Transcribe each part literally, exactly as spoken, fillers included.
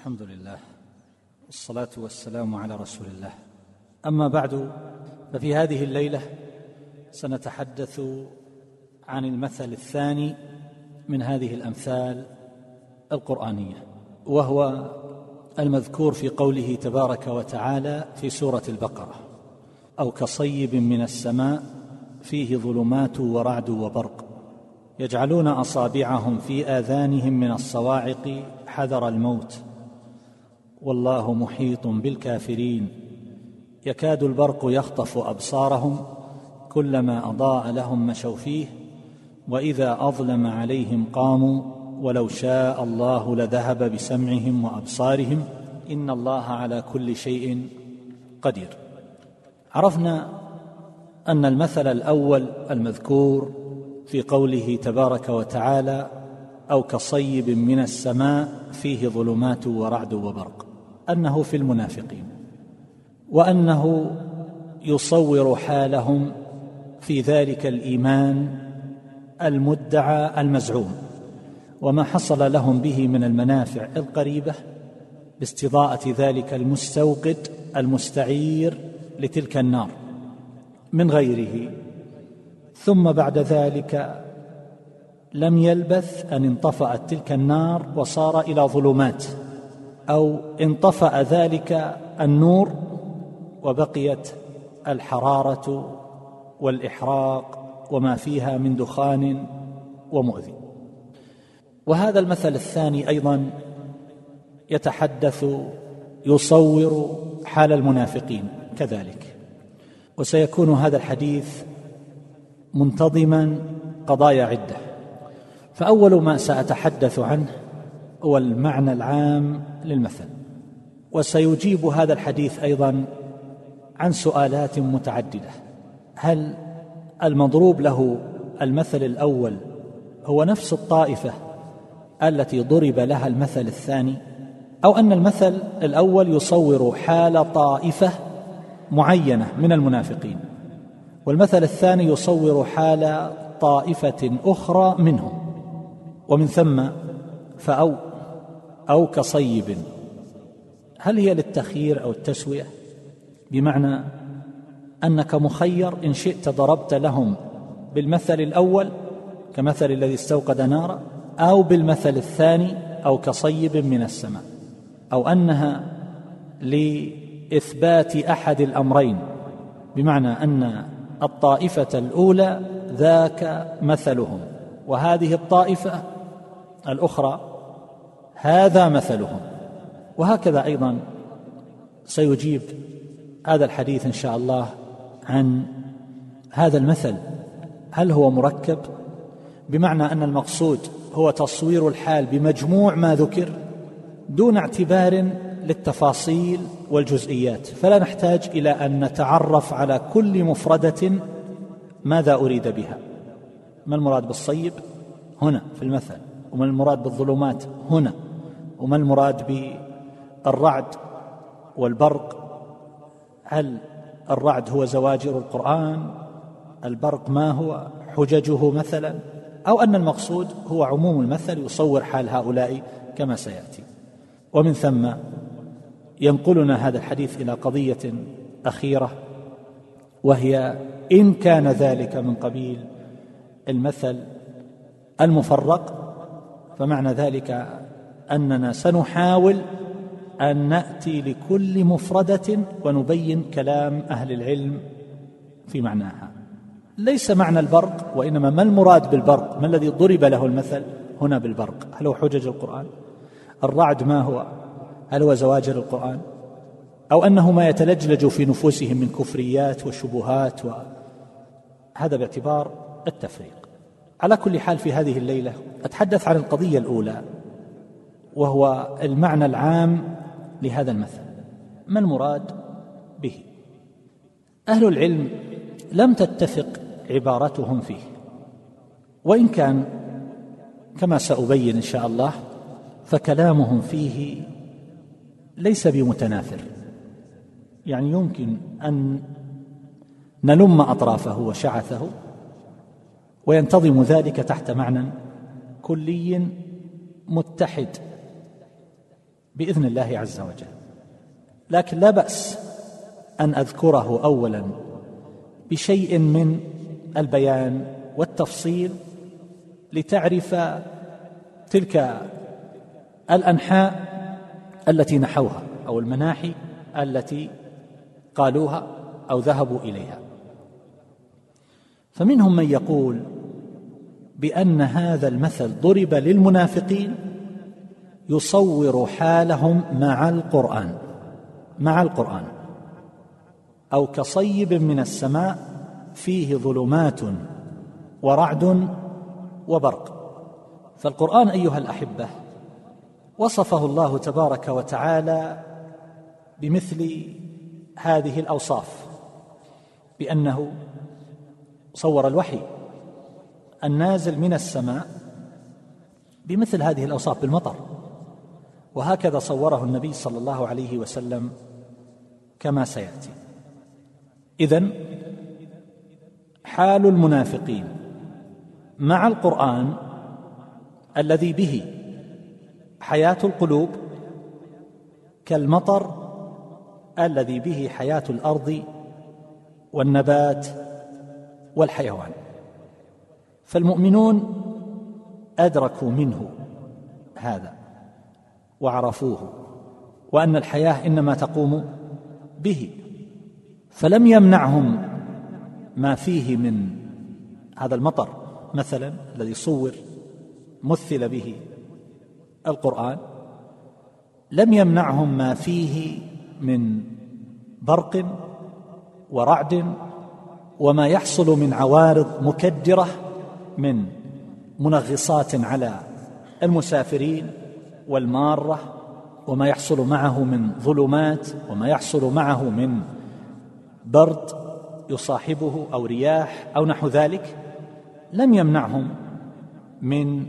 الحمد لله والصلاة والسلام على رسول الله. أما بعد، ففي هذه الليلة سنتحدث عن المثل الثاني من هذه الأمثال القرآنية، وهو المذكور في قوله تبارك وتعالى في سورة البقرة: أو كصيب من السماء فيه ظلمات ورعد وبرق يجعلون أصابعهم في آذانهم من الصواعق حذر الموت والله محيط بالكافرين يكاد البرق يخطف أبصارهم كلما أضاء لهم مشوا فيه وإذا أظلم عليهم قاموا ولو شاء الله لذهب بسمعهم وأبصارهم إن الله على كل شيء قدير. عرفنا أن المثل الأول المذكور في قوله تبارك وتعالى: أو كصيب من السماء فيه ظلمات ورعد وبرق، أنه في المنافقين، وأنه يصور حالهم في ذلك الإيمان المدعى المزعوم وما حصل لهم به من المنافع القريبة باستضاءة ذلك المستوقد المستعير لتلك النار من غيره، ثم بعد ذلك لم يلبث أن انطفأت تلك النار وصار إلى ظلمات، أو انطفأ ذلك النور وبقيت الحرارة والإحراق وما فيها من دخان ومؤذي. وهذا المثل الثاني أيضا يتحدث يصور حال المنافقين كذلك، وسيكون هذا الحديث منتظما قضايا عدة. فأول ما سأتحدث عنه هو المعنى العام للمثل، وسيجيب هذا الحديث أيضا عن سؤالات متعددة: هل المضروب له المثل الأول هو نفس الطائفة التي ضرب لها المثل الثاني، أو أن المثل الأول يصور حال طائفة معينة من المنافقين، والمثل الثاني يصور حال طائفة أخرى منهم؟ ومن ثم فأو أو كصيب، هل هي للتخيير أو التسوية؟ بمعنى أنك مخير، إن شئت ضربت لهم بالمثل الأول كمثل الذي استوقد نارا، أو بالمثل الثاني أو كصيب من السماء، أو أنها لإثبات أحد الأمرين، بمعنى أن الطائفة الأولى ذاك مثلهم، وهذه الطائفة الأخرى هذا مثلهم. وهكذا أيضا سيجيب هذا الحديث إن شاء الله عن هذا المثل: هل هو مركب، بمعنى أن المقصود هو تصوير الحال بمجموع ما ذكر دون اعتبار للتفاصيل والجزئيات، فلا نحتاج إلى أن نتعرف على كل مفردة ماذا أريد بها، ما المراد بالصيب هنا في المثل، وما المراد بالظلمات هنا، وما المراد بالرعد والبرق، هل الرعد هو زواجر القرآن، البرق ما هو حججه مثلا، أو أن المقصود هو عموم المثل يصور حال هؤلاء كما سيأتي. ومن ثم ينقلنا هذا الحديث إلى قضية أخيرة، وهي إن كان ذلك من قبيل المثل المفرق، فمعنى ذلك أننا سنحاول أن نأتي لكل مفردة ونبين كلام أهل العلم في معناها. ليس معنى البرق، وإنما ما المراد بالبرق، ما الذي ضرب له المثل هنا بالبرق، هل هو حجج القرآن؟ الرعد ما هو، هل هو زواجر القرآن، أو أنه ما يتلجلج في نفوسهم من كفريات وشبهات، وهذا باعتبار التفريق. على كل حال في هذه الليلة أتحدث عن القضية الأولى، وهو المعنى العام لهذا المثل، ما المراد به؟ أهل العلم لم تتفق عبارتهم فيه، وإن كان كما سأبين إن شاء الله فكلامهم فيه ليس بمتنافر، يعني يمكن أن نلم أطرافه وشعثه وينتظم ذلك تحت معنى كلي متحد بإذن الله عز وجل. لكن لا بأس أن أذكره أولا بشيء من البيان والتفصيل لتعرف تلك الأنحاء التي نحوها أو المناحي التي قالوها أو ذهبوا إليها. فمنهم من يقول بأن هذا المثل ضرب للمنافقين يصور حالهم مع القرآن مع القرآن أو كصيب من السماء فيه ظلمات ورعد وبرق. فالقرآن أيها الأحبة وصفه الله تبارك وتعالى بمثل هذه الأوصاف، بأنه صور الوحي النازل من السماء بمثل هذه الأوصاف بالمطر، وهكذا صوره النبي صلى الله عليه وسلم كما سيأتي. إذن حال المنافقين مع القرآن الذي به حياة القلوب كالمطر الذي به حياة الأرض والنبات والحيوان. فالمؤمنون أدركوا منه هذا وعرفوه، وأن الحياة إنما تقوم به، فلم يمنعهم ما فيه من هذا المطر مثلا الذي صور مثل به القرآن، لم يمنعهم ما فيه من برق ورعد وما يحصل من عوارض مكدرة من منغصات على المسافرين والمارة، وما يحصل معه من ظلمات، وما يحصل معه من برد يصاحبه أو رياح أو نحو ذلك، لم يمنعهم من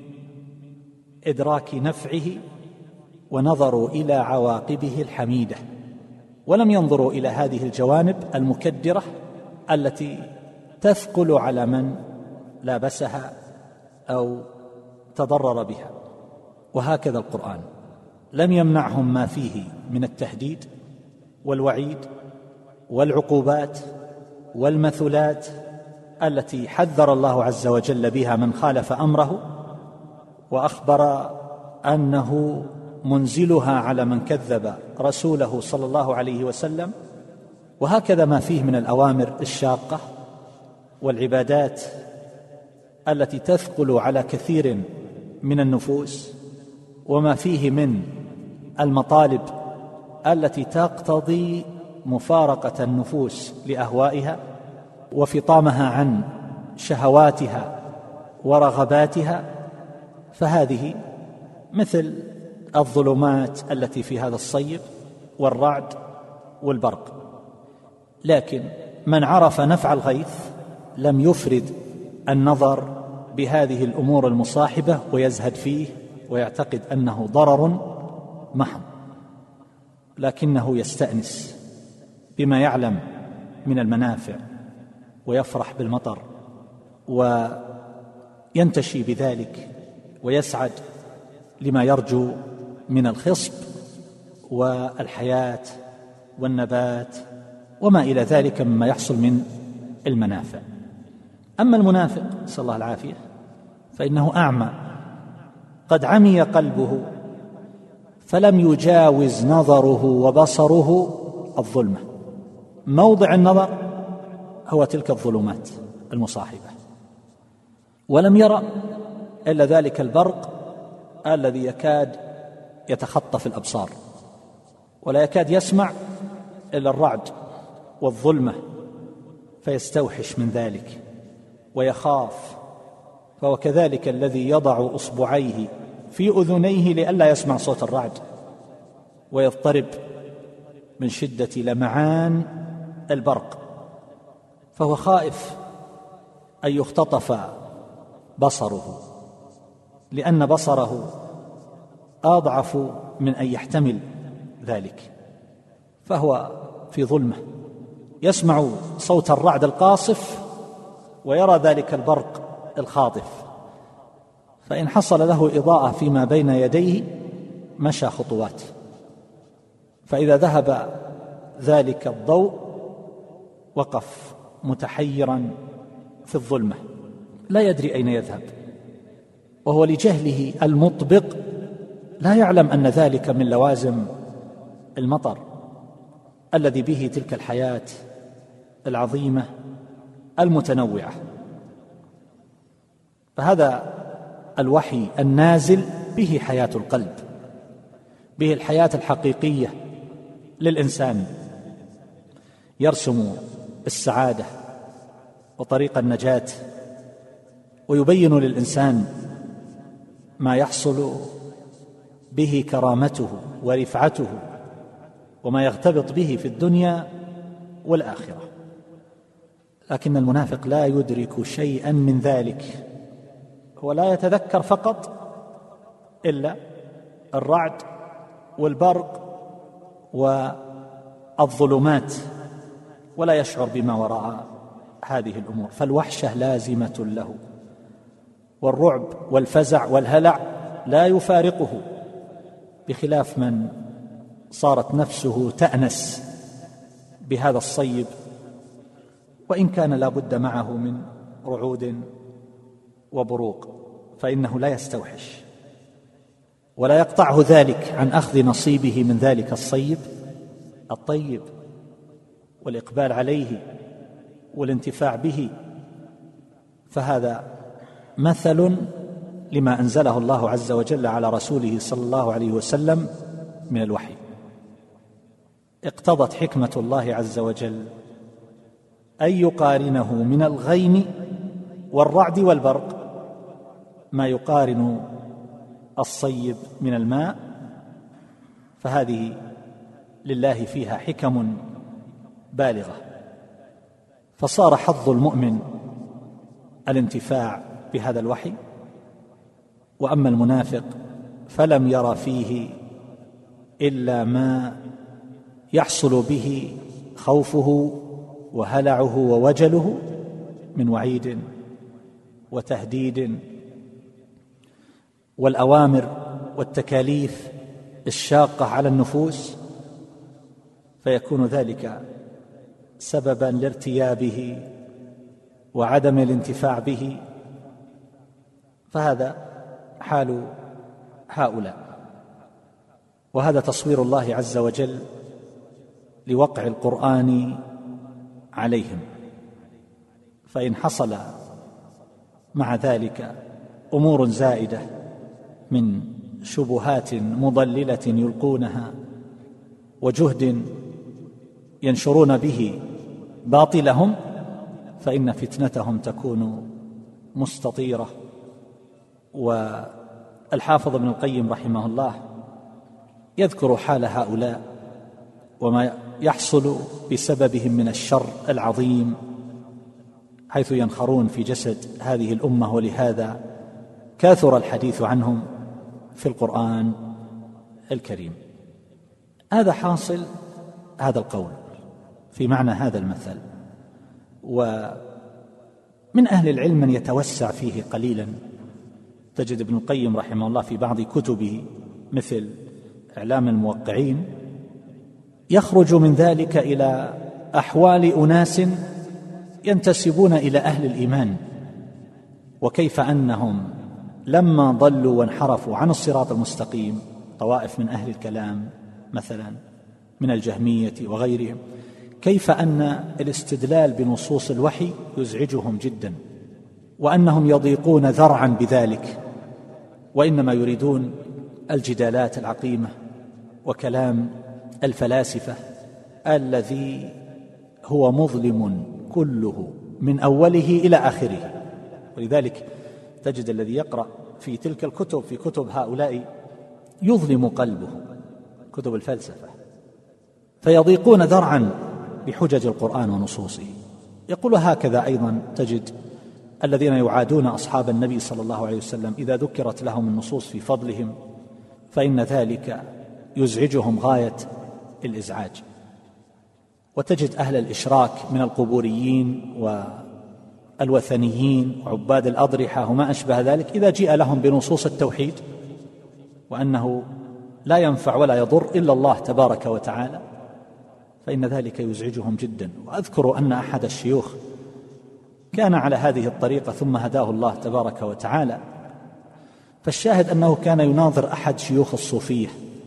إدراك نفعه ونظروا إلى عواقبه الحميدة، ولم ينظروا إلى هذه الجوانب المكدرة التي تثقل على من لابسها أو تضرر بها. وهكذا القرآن لم يمنعهم ما فيه من التهديد والوعيد والعقوبات والمثلات التي حذر الله عز وجل بها من خالف أمره، وأخبر أنه منزلها على من كذب رسوله صلى الله عليه وسلم. وهكذا ما فيه من الأوامر الشاقة والعبادات التي تثقل على كثير من النفوس، وما فيه من المطالب التي تقتضي مفارقة النفوس لأهوائها وفطامها عن شهواتها ورغباتها، فهذه مثل الظلمات التي في هذا الصيب والرعد والبرق. لكن من عرف نفع الغيث لم يفرد النظر بهذه الأمور المصاحبة ويزهد فيه ويعتقد أنه ضرر محض، لكنه يستأنس بما يعلم من المنافع ويفرح بالمطر وينتشي بذلك ويسعد لما يرجو من الخصب والحياة والنبات وما إلى ذلك مما يحصل من المنافع. أما المنافق نسأل الله العافية فإنه أعمى، قد عمي قلبه فلم يجاوز نظره وبصره الظلمة، موضع النظر هو تلك الظلمات المصاحبة، ولم يرى إلا ذلك البرق الذي يكاد يتخطف الأبصار، ولا يكاد يسمع إلا الرعد والظلمة فيستوحش من ذلك ويخاف. فهو كذلك الذي يضع أصبعيه في أذنيه لئلا يسمع صوت الرعد ويضطرب من شدة لمعان البرق، فهو خائف أن يختطف بصره، لأن بصره أضعف من أن يحتمل ذلك، فهو في ظلمة يسمع صوت الرعد القاصف ويرى ذلك البرق الخاطف، فإن حصل له إضاءة فيما بين يديه مشى خطوات فإذا ذهب ذلك الضوء وقف متحيرا في الظلمة لا يدري أين يذهب، وهو لجهله المطبق لا يعلم أن ذلك من لوازم المطر الذي به تلك الحياة العظيمة المتنوعة. فهذا الوحي النازل به حياة القلب، به الحياة الحقيقية للإنسان، يرسم السعادة وطريق النجاة، ويبين للإنسان ما يحصل به كرامته ورفعته وما يغتبط به في الدنيا والآخرة. لكن المنافق لا يدرك شيئا من ذلك، هو لا يتذكر فقط إلا الرعد والبرق والظلمات، ولا يشعر بما وراء هذه الأمور. فالوحشة لازمة له، والرعب والفزع والهلع لا يفارقه، بخلاف من صارت نفسه تأنس بهذا الصيب، وإن كان لا بد معه من رعود وبروق، فإنه لا يستوحش ولا يقطعه ذلك عن أخذ نصيبه من ذلك الصيب الطيب والإقبال عليه والانتفاع به. فهذا مثل لما أنزله الله عز وجل على رسوله صلى الله عليه وسلم من الوحي. اقتضت حكمة الله عز وجل أن يقارنه من الغيم والرعد والبرق ما يقارن الصيب من الماء، فهذه لله فيها حكم بالغة. فصار حظ المؤمن الانتفاع بهذا الوحي، وأما المنافق فلم ير فيه إلا ما يحصل به خوفه وهلعه ووجله من وعيد وتهديد والأوامر والتكاليف الشاقة على النفوس، فيكون ذلك سببا لارتيابه وعدم الانتفاع به. فهذا حال هؤلاء، وهذا تصوير الله عز وجل لوقع القرآن عليهم. فإن حصل مع ذلك أمور زائدة من شبهات مضللة يلقونها وجهد ينشرون به باطلهم، فإن فتنتهم تكون مستطيرة. والحافظ ابن القيم رحمه الله يذكر حال هؤلاء وما يحصل بسببهم من الشر العظيم، حيث ينخرون في جسد هذه الأمة، ولهذا كثر الحديث عنهم في القرآن الكريم. هذا حاصل هذا القول في معنى هذا المثل. ومن أهل العلم من يتوسع فيه قليلا، تجد ابن القيم رحمه الله في بعض كتبه مثل إعلام الموقعين يخرج من ذلك إلى أحوال أناس ينتسبون إلى أهل الإيمان، وكيف أنهم لما ضلوا وانحرفوا عن الصراط المستقيم، طوائف من أهل الكلام مثلا من الجهمية وغيرهم، كيف أن الاستدلال بنصوص الوحي يزعجهم جدا، وأنهم يضيقون ذرعا بذلك، وإنما يريدون الجدالات العقيمة وكلام الفلاسفة الذي هو مظلم كله من أوله إلى آخره. ولذلك تجد الذي يقرأ في تلك الكتب في كتب هؤلاء يظلم قلبه، كتب الفلسفة، فيضيقون ذرعا بحجج القرآن ونصوصه. يقول هكذا أيضا تجد الذين يعادون أصحاب النبي صلى الله عليه وسلم إذا ذكرت لهم النصوص في فضلهم فإن ذلك يزعجهم غاية الإزعاج. وتجد أهل الإشراك من القبوريين والوثنيين وعباد الأضرحة وما أشبه ذلك، إذا جاء لهم بنصوص التوحيد وأنه لا ينفع ولا يضر إلا الله تبارك وتعالى، فإن ذلك يزعجهم جدا. وأذكر أن أحد الشيوخ كان على هذه الطريقة ثم هداه الله تبارك وتعالى، فالشاهد أنه كان يناظر أحد شيوخ الصوفية،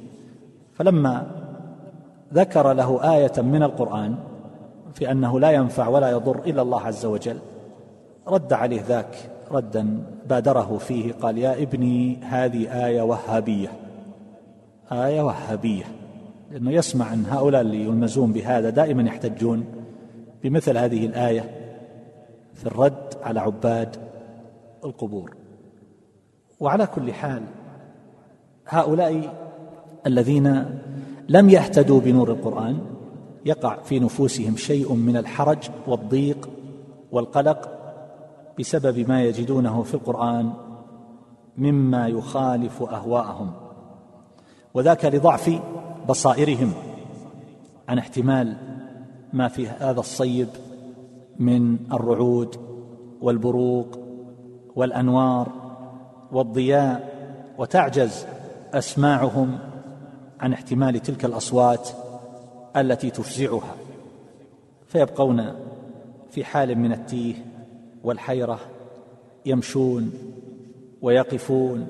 فلما ذكر له آية من القرآن في أنه لا ينفع ولا يضر إلا الله عز وجل، رد عليه ذاك ردا بادره فيه، قال: يا ابني هذه آية وهابية، آية وهابية. لأنه يسمع أن هؤلاء اللي يلمزون بهذا دائما يحتجون بمثل هذه الآية في الرد على عباد القبور. وعلى كل حال، هؤلاء الذين لم يهتدوا بنور القرآن يقع في نفوسهم شيء من الحرج والضيق والقلق بسبب ما يجدونه في القرآن مما يخالف أهواءهم، وذاك لضعف بصائرهم عن احتمال ما في هذا الصيب من الرعود والبروق والأنوار والضياء، وتعجز أسماعهم عن احتمال تلك الأصوات التي تفزعها، فيبقون في حال من التيه والحيرة، يمشون ويقفون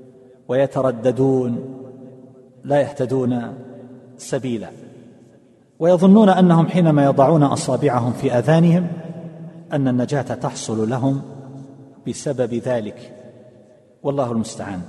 ويترددون، لا يهتدون سبيلا، ويظنون أنهم حينما يضعون أصابعهم في آذانهم أن النجاة تحصل لهم بسبب ذلك، والله المستعان.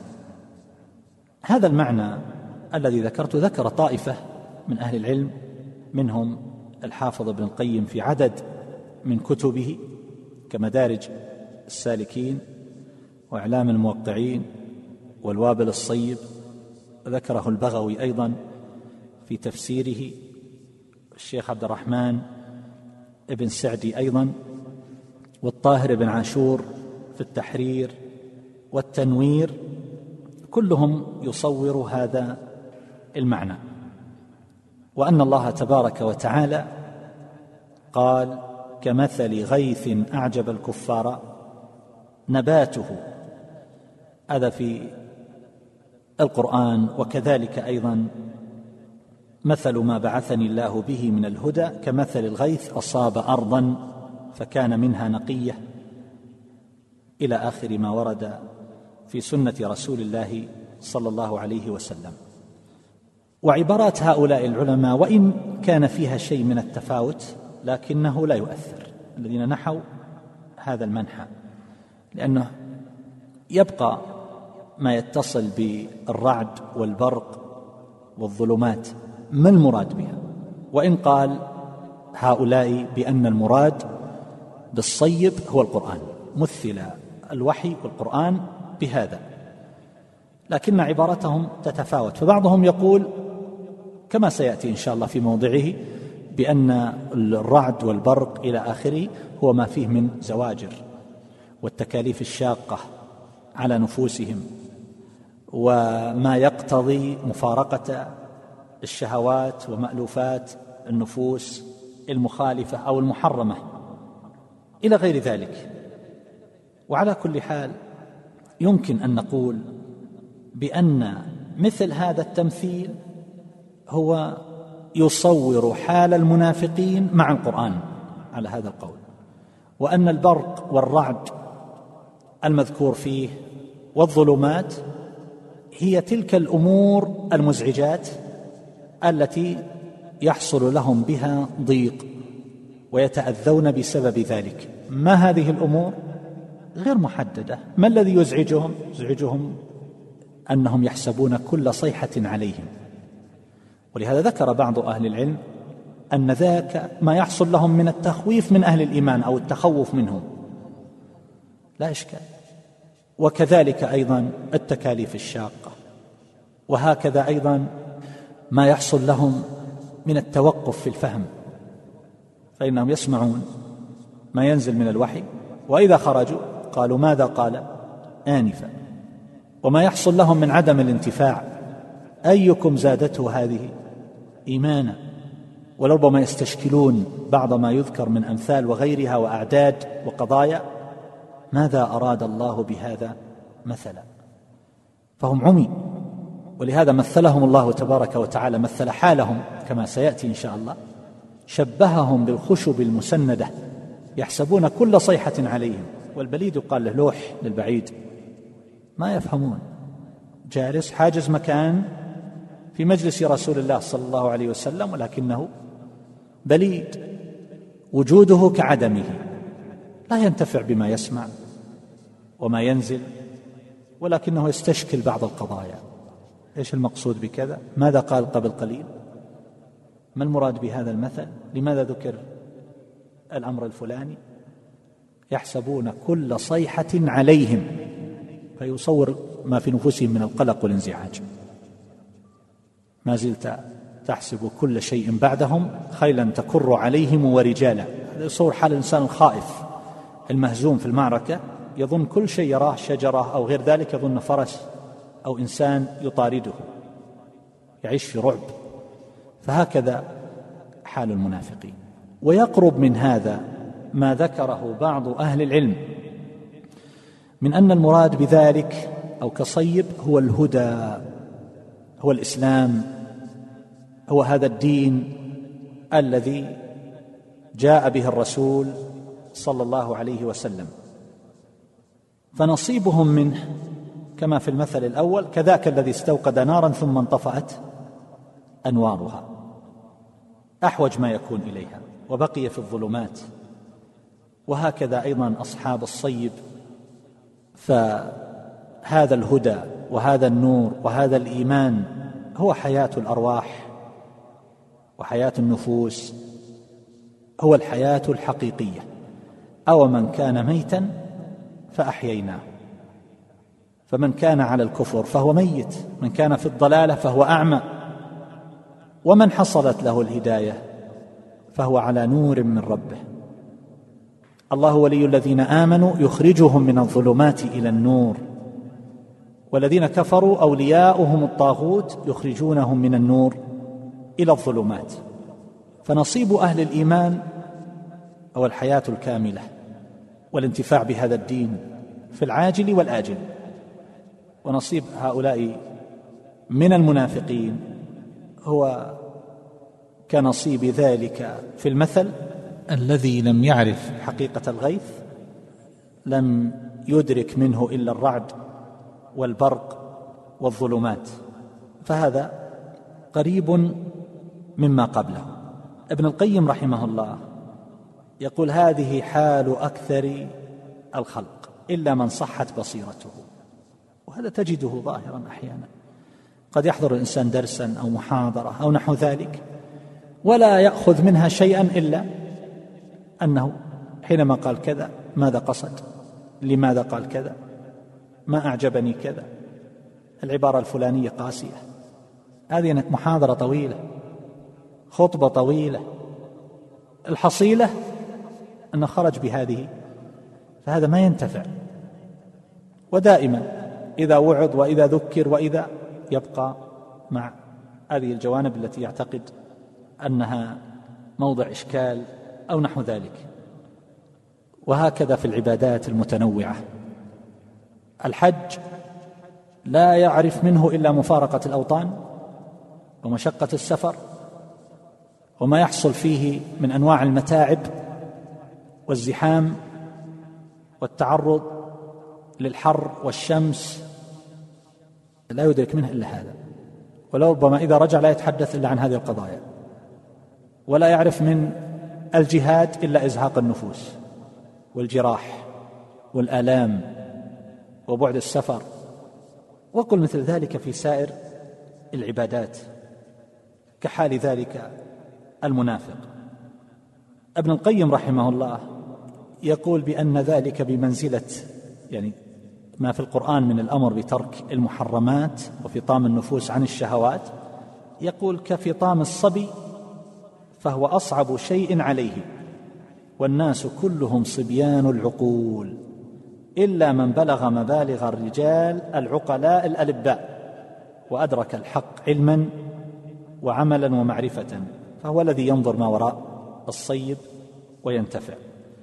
هذا المعنى الذي ذكرت ذكر طائفة من أهل العلم، منهم الحافظ ابن القيم في عدد من كتبه كمدارج السالكين وإعلام الموقعين والوابل الصيب، ذكره البغوي أيضا في تفسيره، الشيخ عبد الرحمن ابن سعدي أيضا، والطاهر بن عاشور في التحرير والتنوير، كلهم يصور هذا المعنى، وأن الله تبارك وتعالى قال: كمثل غيث أعجب الكفار نباته، هذا في القرآن. وكذلك أيضا مثل ما بعثني الله به من الهدى كمثل الغيث أصاب أرضا فكان منها نقية، إلى آخر ما ورد في سنة رسول الله صلى الله عليه وسلم. وعبارات هؤلاء العلماء وإن كان فيها شيء من التفاوت لكنه لا يؤثر، الذين نحوا هذا المنحى، لأنه يبقى ما يتصل بالرعد والبرق والظلمات، ما المراد بها؟ وإن قال هؤلاء بأن المراد بالصيب هو القرآن، مثل الوحي والقرآن بهذا، لكن عبارتهم تتفاوت. فبعضهم يقول كما سيأتي إن شاء الله في موضعه بأن الرعد والبرق إلى آخره هو ما فيه من زواجر والتكاليف الشاقة على نفوسهم، وما يقتضي مفارقة الشهوات ومألوفات النفوس المخالفة أو المحرمة إلى غير ذلك. وعلى كل حال يمكن أن نقول بأن مثل هذا التمثيل هو يصور حال المنافقين مع القرآن على هذا القول، وأن البرق والرعد المذكور فيه والظلمات هي تلك الأمور المزعجات التي يحصل لهم بها ضيق ويتأذون بسبب ذلك. ما هذه الأمور؟ غير محددة. ما الذي يزعجهم؟ يزعجهم أنهم يحسبون كل صيحة عليهم، ولهذا ذكر بعض أهل العلم أن ذاك ما يحصل لهم من التخويف من أهل الإيمان أو التخوف منهم، لا إشكال. وكذلك أيضا التكاليف الشاقة، وهكذا أيضا ما يحصل لهم من التوقف في الفهم، فإنهم يسمعون ما ينزل من الوحي وإذا خرجوا قالوا ماذا قال آنفا، وما يحصل لهم من عدم الانتفاع، أيكم زادته هذه إيمانا، ولربما يستشكلون بعض ما يذكر من أمثال وغيرها وأعداد وقضايا، ماذا أراد الله بهذا مثلا؟ فهم عمي ولهذا مثلهم الله تبارك وتعالى، مثل حالهم كما سيأتي إن شاء الله، شبههم بالخشب المسندة يحسبون كل صيحة عليهم، والبليد قال له لوح للبعيد، ما يفهمون. جالس حاجز مكان في مجلس رسول الله صلى الله عليه وسلم، ولكنه بليد، وجوده كعدمه، لا ينتفع بما يسمع وما ينزل، ولكنه يستشكل بعض القضايا. إيش المقصود بكذا؟ ماذا قال قبل قليل؟ ما المراد بهذا المثل؟ لماذا ذكر الأمر الفلاني؟ يحسبون كل صيحة عليهم، فيصور ما في نفوسهم من القلق والانزعاج. ما زلت تحسب كل شيء بعدهم خيلا تكر عليهم ورجالا. هذا يصور حال الإنسان الخائف المهزوم في المعركة، يظن كل شيء يراه، شجرة أو غير ذلك، يظن فرس أو إنسان يطارده، يعيش في رعب. فهكذا حال المنافقين. ويقرب من هذا ما ذكره بعض أهل العلم من أن المراد بذلك أو كصيب هو الهدى، هو الإسلام، هو هذا الدين الذي جاء به الرسول صلى الله عليه وسلم. فنصيبهم منه كما في المثل الأول كذاك الذي استوقد نارا ثم انطفأت أنوارها، أحوج ما يكون إليها وبقي في الظلمات. وهكذا أيضا أصحاب الصيب، فهذا الهدى وهذا النور وهذا الإيمان هو حياة الأرواح وحياة النفوس، هو الحياة الحقيقية. أو من كان ميتا فأحييناه، فمن كان على الكفر فهو ميت، من كان في الضلالة فهو أعمى، ومن حصلت له الهداية فهو على نور من ربه. الله ولي الذين آمنوا يخرجهم من الظلمات إلى النور، والذين كفروا أولياؤهم الطاغوت يخرجونهم من النور إلى الظلمات. فنصيب أهل الإيمان هو الحياة الكاملة والانتفاع بهذا الدين في العاجل والآجل. ونصيب هؤلاء من المنافقين هو كنصيب ذلك في المثل الذي لم يعرف حقيقة الغيث، لم يدرك منه إلا الرعد والبرق والظلمات، فهذا قريب مما قبله. ابن القيم رحمه الله يقول هذه حال أكثر الخلق إلا من صحت بصيرته. وهذا تجده ظاهرا أحيانا، قد يحضر الإنسان درسا أو محاضرة أو نحو ذلك ولا يأخذ منها شيئا إلا أنه حينما قال كذا ماذا قصد، لماذا قال كذا، ما أعجبني كذا، العبارة الفلانية قاسية، هذه محاضرة طويلة، خطبة طويلة، الحصيلة أنه خرج بهذه، فهذا ما ينتفع. ودائما إذا وعظ وإذا ذكر وإذا يبقى مع هذه الجوانب التي يعتقد أنها موضع إشكال أو نحو ذلك. وهكذا في العبادات المتنوعة. الحج لا يعرف منه إلا مفارقة الأوطان ومشقة السفر وما يحصل فيه من أنواع المتاعب والزحام والتعرض للحر والشمس، لا يدرك منه إلا هذا، ولربما إذا رجع لا يتحدث إلا عن هذه القضايا، ولا يعرف من الجهاد إلا إزهاق النفوس والجراح والآلام وبعد السفر. وقل مثل ذلك في سائر العبادات، كحال ذلك المنافق. ابن القيم رحمه الله يقول بأن ذلك بمنزلة يعني ما في القرآن من الأمر بترك المحرمات وفطام النفوس عن الشهوات. يقول كفطام الصبي فهو أصعب شيء عليه، والناس كلهم صبيان العقول إلا من بلغ مبالغ الرجال العقلاء الألباء وأدرك الحق علما وعملا ومعرفة، فهو الذي ينظر ما وراء الصيب وينتفع.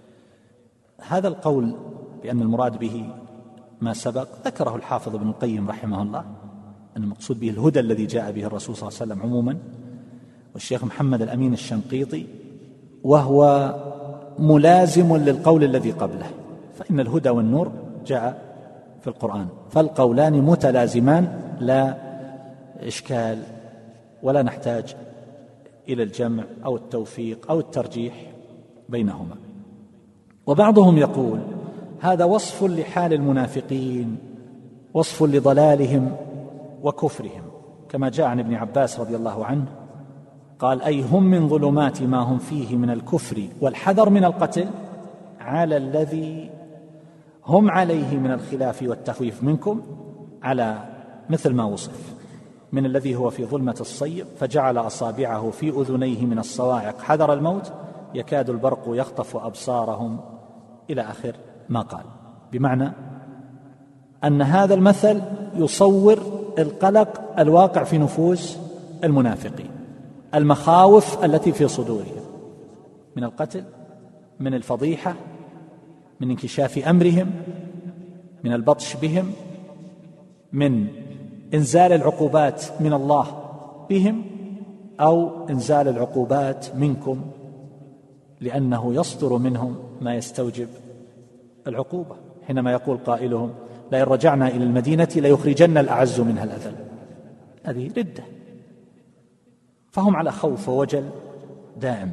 هذا القول بأن المراد به ما سبق ذكره الحافظ ابن القيم رحمه الله، أن المقصود به الهدى الذي جاء به الرسول صلى الله عليه وسلم عموما، والشيخ محمد الأمين الشنقيطي وهو ملازم للقول الذي قبله، فإن الهدى والنور جاء في القرآن، فالقولان متلازمان لا إشكال ولا نحتاج إلى الجمع أو التوفيق أو الترجيح بينهما. وبعضهم يقول هذا وصف لحال المنافقين، وصف لضلالهم وكفرهم، كما جاء عن ابن عباس رضي الله عنه قال أي هم من ظلمات ما هم فيه من الكفر والحذر من القتل على الذي هم عليه من الخلاف والتخويف منكم، على مثل ما وصف من الذي هو في ظلمة الصيب فجعل أصابعه في أذنيه من الصواعق حذر الموت يكاد البرق يخطف أبصارهم إلى آخر ما قال، بمعنى أن هذا المثل يصور القلق الواقع في نفوس المنافقين، المخاوف التي في صدورهم من القتل، من الفضيحة، من انكشاف أمرهم، من البطش بهم، من إنزال العقوبات من الله بهم أو إنزال العقوبات منكم، لأنه يصدر منهم ما يستوجب العقوبة، حينما يقول قائلهم لئن رجعنا إلى المدينة ليخرجن الأعز منها الأذل، هذه ردة، فهم على خوف ووجل دائم.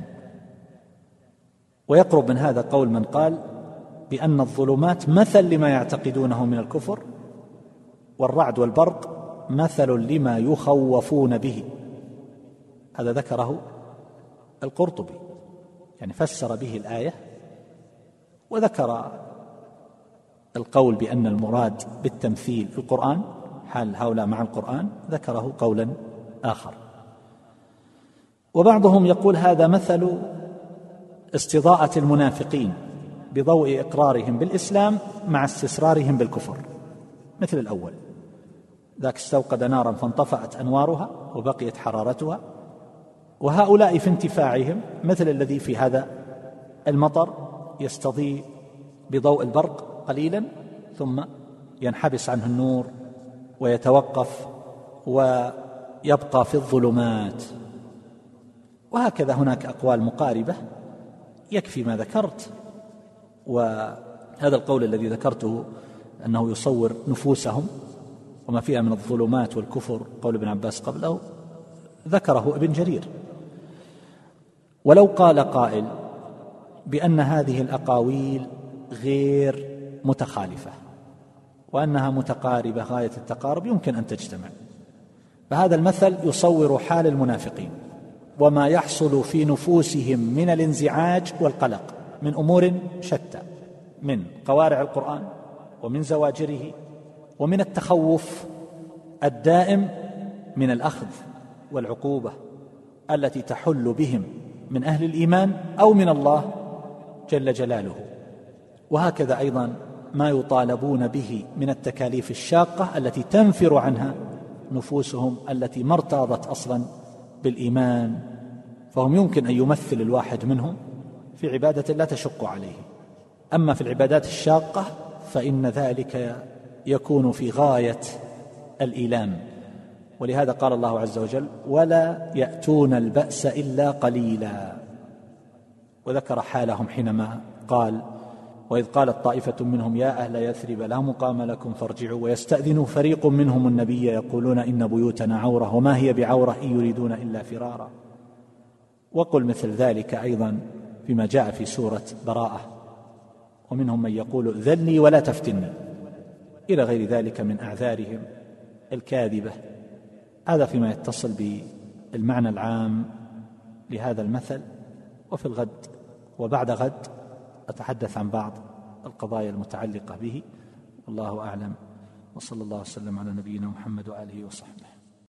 ويقرب من هذا قول من قال بأن الظلمات مثل لما يعتقدونه من الكفر، والرعد والبرق مثل لما يخوفون به، هذا ذكره القرطبي، يعني فسر به الآية، وذكر القول بأن المراد بالتمثيل في القرآن حال هؤلاء مع القرآن ذكره قولا آخر. وبعضهم يقول هذا مثل استضاءة المنافقين بضوء إقرارهم بالإسلام مع استسرارهم بالكفر، مثل الأول، ذاك استوقد نارا فانطفأت أنوارها وبقيت حرارتها، وهؤلاء في انتفاعهم مثل الذي في هذا المطر يستضيء بضوء البرق قليلا ثم ينحبس عنه النور ويتوقف ويبقى في الظلمات. وهكذا هناك أقوال مقاربة، يكفي ما ذكرت، وهذا القول الذي ذكرته أنه يصور نفوسهم وما فيها من الظلمات والكفر، قول ابن عباس قبله ذكره ابن جرير. ولو قال قائل بأن هذه الأقاويل غير متخالفة وأنها متقاربة غاية التقارب يمكن أن تجتمع، فهذا المثل يصور حال المنافقين وما يحصل في نفوسهم من الانزعاج والقلق من أمور شتى، من قوارع القرآن ومن زواجره ومن التخوف الدائم من الأخذ والعقوبة التي تحل بهم من أهل الإيمان أو من الله جل جلاله. وهكذا أيضا ما يطالبون به من التكاليف الشاقة التي تنفر عنها نفوسهم التي ما ارتاضت أصلا بالإيمان، فهم يمكن أن يمثل الواحد منهم في عبادة لا تشق عليه، أما في العبادات الشاقة فإن ذلك يكون في غاية الإيلام. ولهذا قال الله عز وجل ولا يأتون البأس إلا قليلا، وذكر حالهم حينما قال وإذ قالت طائفة منهم يا أهل يثرب لا مقام لكم فارجعوا ويستأذن فريق منهم النبي يقولون إن بيوتنا عورة وما هي بعورة إن يريدون إلا فرارا. وقل مثل ذلك أيضا فيما جاء في سورة براءة ومنهم من يقول ذلني ولا تفتني، إلى غير ذلك من أعذارهم الكاذبة. هذا فيما يتصل بالمعنى العام لهذا المثل. وفي الغد وبعد غد أتحدث عن بعض القضايا المتعلقة به، والله أعلم، وصلى الله وسلم على نبينا محمد وآله وصحبه.